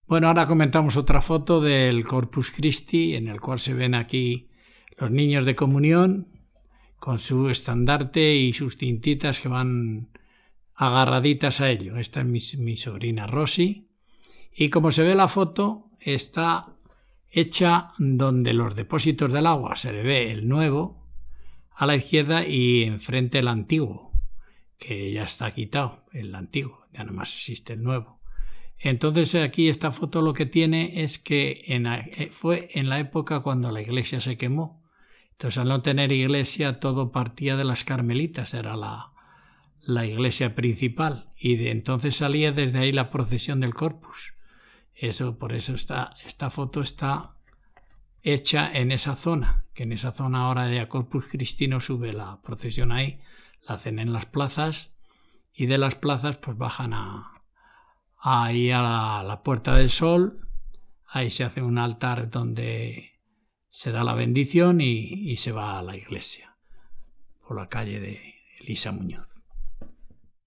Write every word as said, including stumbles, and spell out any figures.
Bueno, ahora comentamos otra foto del Corpus Christi, en el cual se ven aquí los niños de comunión con su estandarte y sus cintitas que van agarraditas a ello. Esta es mi, mi sobrina Rosy. Y como se ve la foto, está hecha donde los depósitos del agua se le ve el nuevo a la izquierda y enfrente el antiguo, que ya está quitado, el antiguo, ya nada más existe el nuevo. Entonces aquí esta foto lo que tiene es que en, fue en la época cuando la iglesia se quemó. Entonces al no tener iglesia todo partía de las Carmelitas, era la, la iglesia principal, y de entonces salía desde ahí la procesión del Corpus. Eso, por eso está, esta foto está hecha en esa zona, que en esa zona ahora de Corpus Christi no sube la procesión ahí, la hacen en las plazas y de las plazas pues bajan a ahí a la, la Puerta del Sol. Ahí se hace un altar donde se da la bendición y, y se va a la iglesia por la calle de Elisa Muñoz.